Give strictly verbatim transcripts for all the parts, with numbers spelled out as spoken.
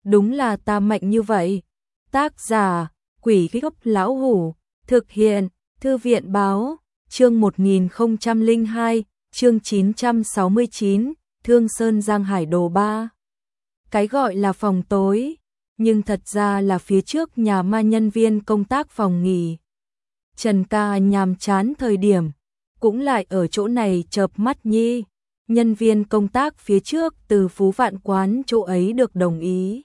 đúng là ta mạnh như vậy. Tác giả, Quỷ Gốc Lão Hủ, thực hiện, Thư viện Báo, chương một nghìn không trăm lẻ hai, chương chín trăm sáu mươi chín, Thương Sơn Giang Hải Đồ ba. Cái gọi là phòng tối, nhưng thật ra là phía trước nhà ma nhân viên công tác phòng nghỉ. Trần Ca nhàm chán thời điểm, cũng lại ở chỗ này chợp mắt nhi. Nhân viên công tác phía trước từ Phú Vạn Quán chỗ ấy được đồng ý.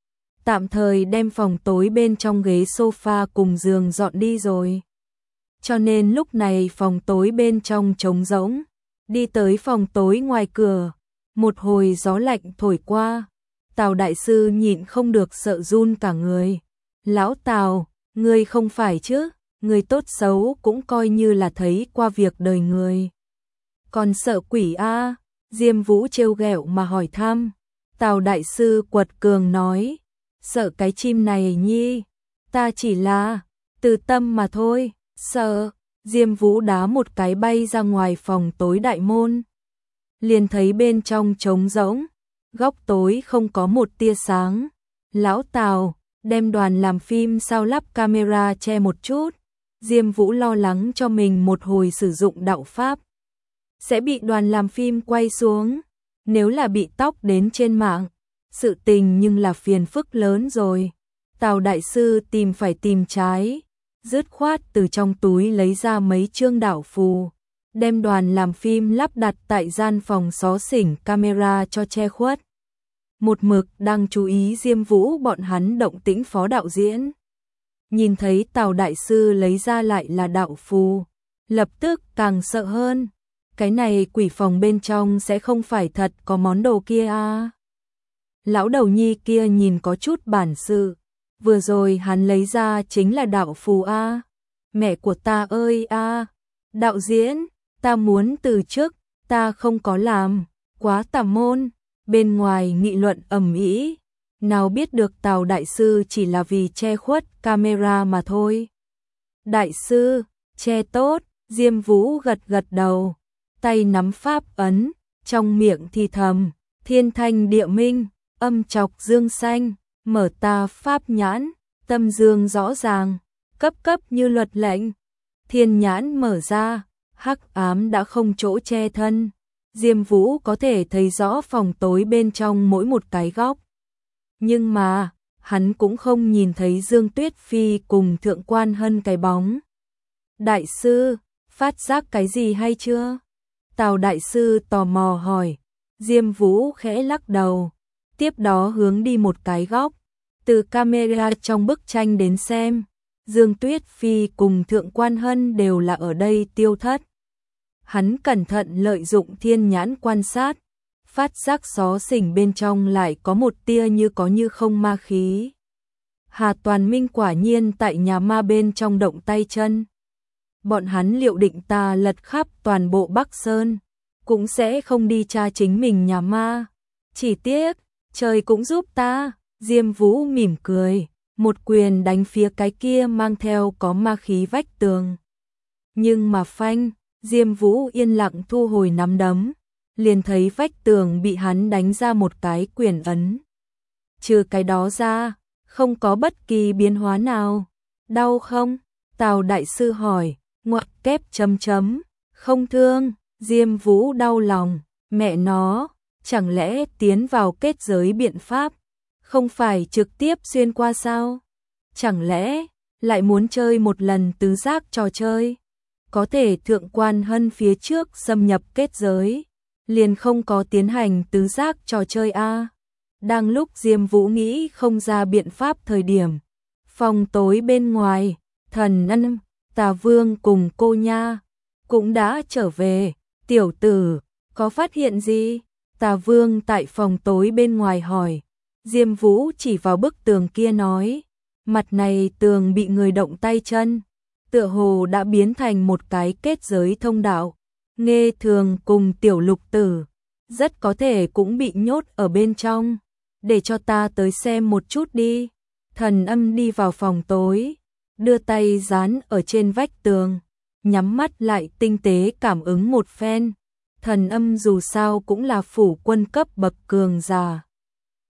Tạm thời đem phòng tối bên trong ghế sofa cùng giường dọn đi rồi. Cho nên lúc này phòng tối bên trong trống rỗng. Đi tới phòng tối ngoài cửa, một hồi gió lạnh thổi qua. Tào đại sư nhịn không được sợ run cả người. Lão Tào, ngươi không phải chứ, ngươi tốt xấu cũng coi như là thấy qua việc đời người. Còn sợ quỷ a? Diêm Vũ trêu ghẹo mà hỏi thăm. Tào đại sư quật cường nói, sợ cái chim này nhi, ta chỉ là từ tâm mà thôi. Sợ. Diêm Vũ đá một cái bay ra ngoài phòng tối đại môn. Liền thấy bên trong trống rỗng, góc tối không có một tia sáng. Lão Tào, đem đoàn làm phim sao lắp camera che một chút. Diêm Vũ lo lắng cho mình một hồi sử dụng đạo pháp sẽ bị đoàn làm phim quay xuống. Nếu là bị tóc đến trên mạng, sự tình nhưng là phiền phức lớn rồi. Tào đại sư tìm phải tìm trái, dứt khoát từ trong túi lấy ra mấy chương đạo phù, đem đoàn làm phim lắp đặt tại gian phòng xó xỉnh camera cho che khuất. Một mực đang chú ý Diêm Vũ bọn hắn động tĩnh phó đạo diễn. Nhìn thấy Tào đại sư lấy ra lại là đạo phù, lập tức càng sợ hơn. Cái này quỷ phòng bên trong sẽ không phải thật có món đồ kia à? Lão đầu nhi kia nhìn có chút bản sự. Vừa rồi hắn lấy ra chính là đạo phù a. Mẹ của ta ơi a, đạo diễn, ta muốn từ chức, ta không có làm, quá tà môn. Bên ngoài nghị luận ầm ĩ, nào biết được Tào đại sư chỉ là vì che khuất camera mà thôi. Đại sư, che tốt. Diêm Vũ gật gật đầu, tay nắm pháp ấn, trong miệng thì thầm, thiên thanh địa minh, âm chọc dương xanh, mở ta pháp nhãn, tâm dương rõ ràng, cấp cấp như luật lệnh. Thiên nhãn mở ra, hắc ám đã không chỗ che thân. Diêm Vũ có thể thấy rõ phòng tối bên trong mỗi một cái góc. Nhưng mà, hắn cũng không nhìn thấy Dương Tuyết Phi cùng Thượng Quan Hân cái bóng. Đại sư, phát giác cái gì hay chưa? Tào đại sư tò mò hỏi. Diêm Vũ khẽ lắc đầu, tiếp đó hướng đi một cái góc. Từ camera trong bức tranh đến xem, Dương Tuyết Phi cùng Thượng Quan Hân đều là ở đây tiêu thất. Hắn cẩn thận lợi dụng thiên nhãn quan sát, phát giác xó xỉnh bên trong lại có một tia như có như không ma khí. Hà Toàn Minh quả nhiên tại nhà ma bên trong động tay chân. Bọn hắn liệu định ta lật khắp toàn bộ Bắc Sơn, cũng sẽ không đi tra chính mình nhà ma. Chỉ tiếc, trời cũng giúp ta. Diêm Vũ mỉm cười, một quyền đánh phía cái kia mang theo có ma khí vách tường. Nhưng mà phanh, Diêm Vũ yên lặng thu hồi nắm đấm, liền thấy vách tường bị hắn đánh ra một cái quyền ấn. Trừ cái đó ra, không có bất kỳ biến hóa nào. Đau không? Tào đại sư hỏi, ngoặc kép chấm chấm, không thương. Diêm Vũ đau lòng, mẹ nó, chẳng lẽ tiến vào kết giới biện pháp, không phải trực tiếp xuyên qua sao? Chẳng lẽ lại muốn chơi một lần tứ giác trò chơi? Có thể Thượng Quan Hân phía trước xâm nhập kết giới, liền không có tiến hành tứ giác trò chơi a. Đang lúc Diêm Vũ nghĩ không ra biện pháp thời điểm, phòng tối bên ngoài, Thần Ân, Tà Vương cùng cô nha cũng đã trở về. Tiểu tử, có phát hiện gì? Tà Vương tại phòng tối bên ngoài hỏi. Diêm Vũ chỉ vào bức tường kia nói, mặt này tường bị người động tay chân, tựa hồ đã biến thành một cái kết giới thông đạo. Nghe Thường cùng Tiểu Lục Tử rất có thể cũng bị nhốt ở bên trong. Để cho ta tới xem một chút đi. Thần Âm đi vào phòng tối, đưa tay dán ở trên vách tường, nhắm mắt lại tinh tế cảm ứng một phen. Thần Âm dù sao cũng là phủ quân cấp bậc cường giả,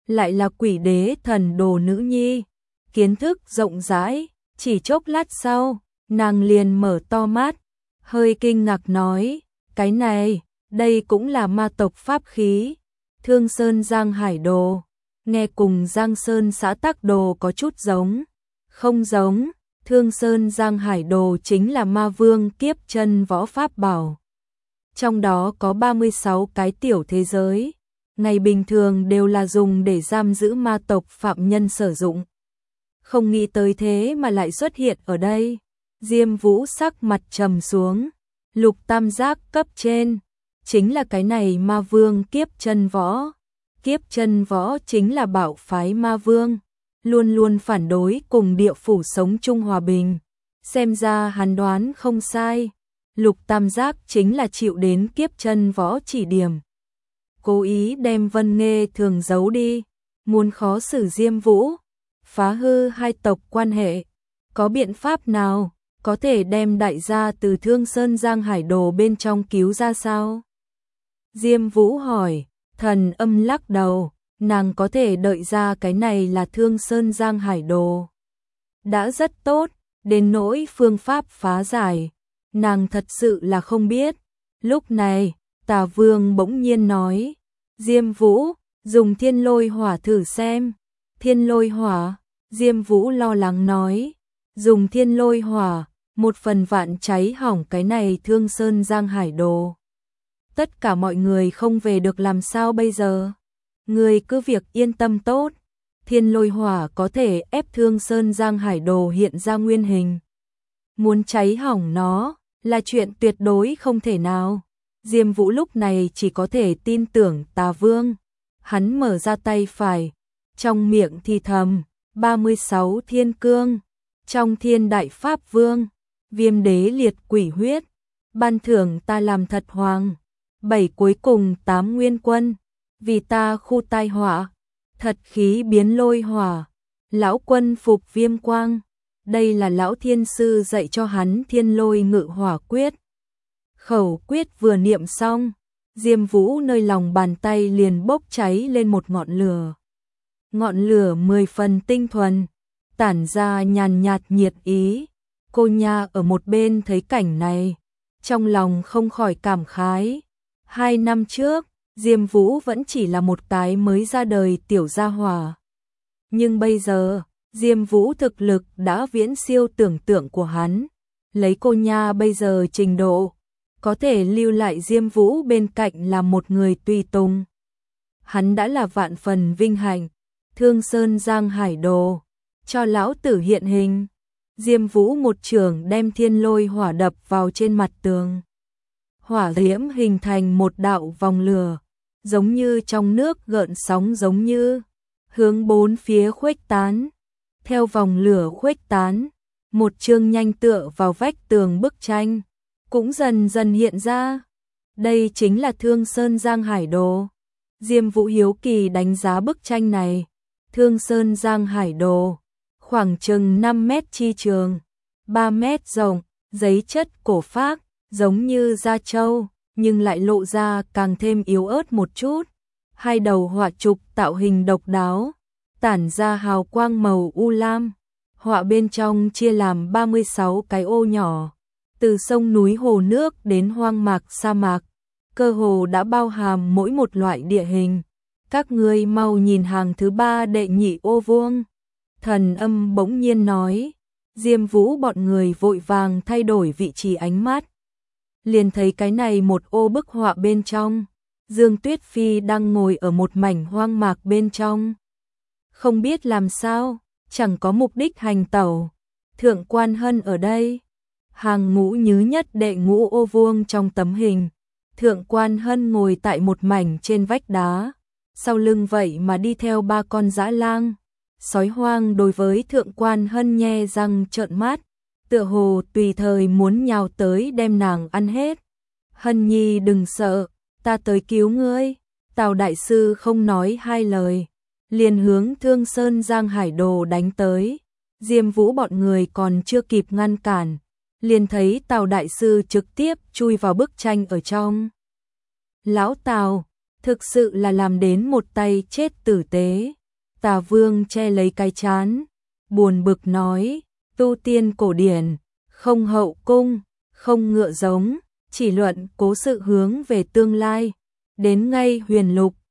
lại là quỷ đế thần đồ nữ nhi, kiến thức rộng rãi, chỉ chốc lát sau, nàng liền mở to mắt, hơi kinh ngạc nói, cái này, đây cũng là ma tộc pháp khí, Thương Sơn Giang Hải Đồ, nghe cùng Giang Sơn xã Tắc Đồ có chút giống, không giống, Thương Sơn Giang Hải Đồ chính là ma vương kiếp chân võ pháp bảo. Trong đó có ba mươi sáu cái tiểu thế giới, ngày bình thường đều là dùng để giam giữ ma tộc phạm nhân sử dụng. Không nghĩ tới thế mà lại xuất hiện ở đây. Diêm Vũ sắc mặt trầm xuống, lục tam giác cấp trên, chính là cái này ma vương kiếp chân võ. Kiếp chân võ chính là bảo phái ma vương, luôn luôn phản đối cùng địa phủ sống chung hòa bình. Xem ra hắn đoán không sai, lục tam giác chính là chịu đến kiếp chân võ chỉ điểm. Cố ý đem Vân Nghê thường giấu đi, muốn khó xử Diêm Vũ, phá hư hai tộc quan hệ. Có biện pháp nào có thể đem đại gia từ Thương Sơn Giang Hải Đồ bên trong cứu ra sao? Diêm Vũ hỏi, Thần Âm lắc đầu, nàng có thể đợi ra cái này là Thương Sơn Giang Hải Đồ. Đã rất tốt, đến nỗi phương pháp phá giải, nàng thật sự là không biết. Lúc này, Tà Vương bỗng nhiên nói, Diêm Vũ, dùng thiên lôi hỏa thử xem. Thiên lôi hỏa, Diêm Vũ lo lắng nói, dùng thiên lôi hỏa, một phần vạn cháy hỏng cái này Thương Sơn Giang Hải Đồ. Tất cả mọi người không về được làm sao bây giờ? Người cứ việc yên tâm tốt, thiên lôi hỏa có thể ép Thương Sơn Giang Hải Đồ hiện ra nguyên hình. Muốn cháy hỏng nó là chuyện tuyệt đối không thể nào. Diêm Vũ lúc này chỉ có thể tin tưởng Tà Vương. Hắn mở ra tay phải, trong miệng thì thầm, ba mươi sáu thiên cương, trong thiên đại pháp vương, viêm đế liệt quỷ huyết, ban thưởng ta làm thật hoàng, bảy cuối cùng tám nguyên quân, vì ta khu tai họa, thật khí biến lôi hỏa, lão quân phục viêm quang. Đây là lão thiên sư dạy cho hắn thiên lôi ngự hỏa quyết. Khẩu quyết vừa niệm xong, Diêm Vũ nơi lòng bàn tay liền bốc cháy lên một ngọn lửa. Ngọn lửa mười phần tinh thuần, tản ra nhàn nhạt nhiệt ý. Cô nha ở một bên thấy cảnh này, trong lòng không khỏi cảm khái. Hai năm trước, Diêm Vũ vẫn chỉ là một cái mới ra đời tiểu gia hỏa. Nhưng bây giờ, Diêm Vũ thực lực đã viễn siêu tưởng tượng của hắn. Lấy cô nha bây giờ trình độ, có thể lưu lại Diêm Vũ bên cạnh là một người tùy tùng. Hắn đã là vạn phần vinh hạnh. Thương Sơn Giang Hải Đồ, cho lão tử hiện hình. Diêm Vũ một chưởng đem thiên lôi hỏa đập vào trên mặt tường. Hỏa diễm hình thành một đạo vòng lửa, giống như trong nước gợn sóng giống như, hướng bốn phía khuếch tán. Theo vòng lửa khuếch tán, một chương nhanh tựa vào vách tường bức tranh, cũng dần dần hiện ra. Đây chính là Thương Sơn Giang Hải Đồ. Diêm Vũ hiếu kỳ đánh giá bức tranh này. Thương Sơn Giang Hải Đồ, khoảng chừng năm mét chi trường, ba mét rộng, giấy chất cổ phác, giống như da trâu, nhưng lại lộ ra càng thêm yếu ớt một chút. Hai đầu họa trục tạo hình độc đáo, tản ra hào quang màu u lam. Họa bên trong chia làm ba mươi sáu cái ô nhỏ, từ sông núi hồ nước đến hoang mạc sa mạc, cơ hồ đã bao hàm mỗi một loại địa hình. Các ngươi mau nhìn hàng thứ ba đệ nhị ô vuông. Thần Âm bỗng nhiên nói. Diêm Vũ bọn người vội vàng thay đổi vị trí ánh mắt. Liền thấy cái này một ô bức họa bên trong. Dương Tuyết Phi đang ngồi ở một mảnh hoang mạc bên trong. Không biết làm sao, chẳng có mục đích hành tẩu. Thượng Quan Hân ở đây. Hàng ngũ nhứ nhất đệ ngũ ô vuông trong tấm hình. Thượng Quan Hân ngồi tại một mảnh trên vách đá. Sau lưng vậy mà đi theo ba con dã lang. Sói hoang đối với Thượng Quan Hân nhe răng trợn mắt, tựa hồ tùy thời muốn nhào tới đem nàng ăn hết. Hân nhi đừng sợ, ta tới cứu ngươi. Tào đại sư không nói hai lời, liền hướng Thương Sơn Giang Hải Đồ đánh tới. Diêm Vũ bọn người còn chưa kịp ngăn cản, liền thấy Tào đại sư trực tiếp chui vào bức tranh ở trong. Lão Tào, thực sự là làm đến một tay chết tử tế. Tà Vương che lấy cái trán, buồn bực nói, tu tiên cổ điển, không hậu cung, không ngựa giống, chỉ luận cố sự hướng về tương lai, đến ngay huyền lục,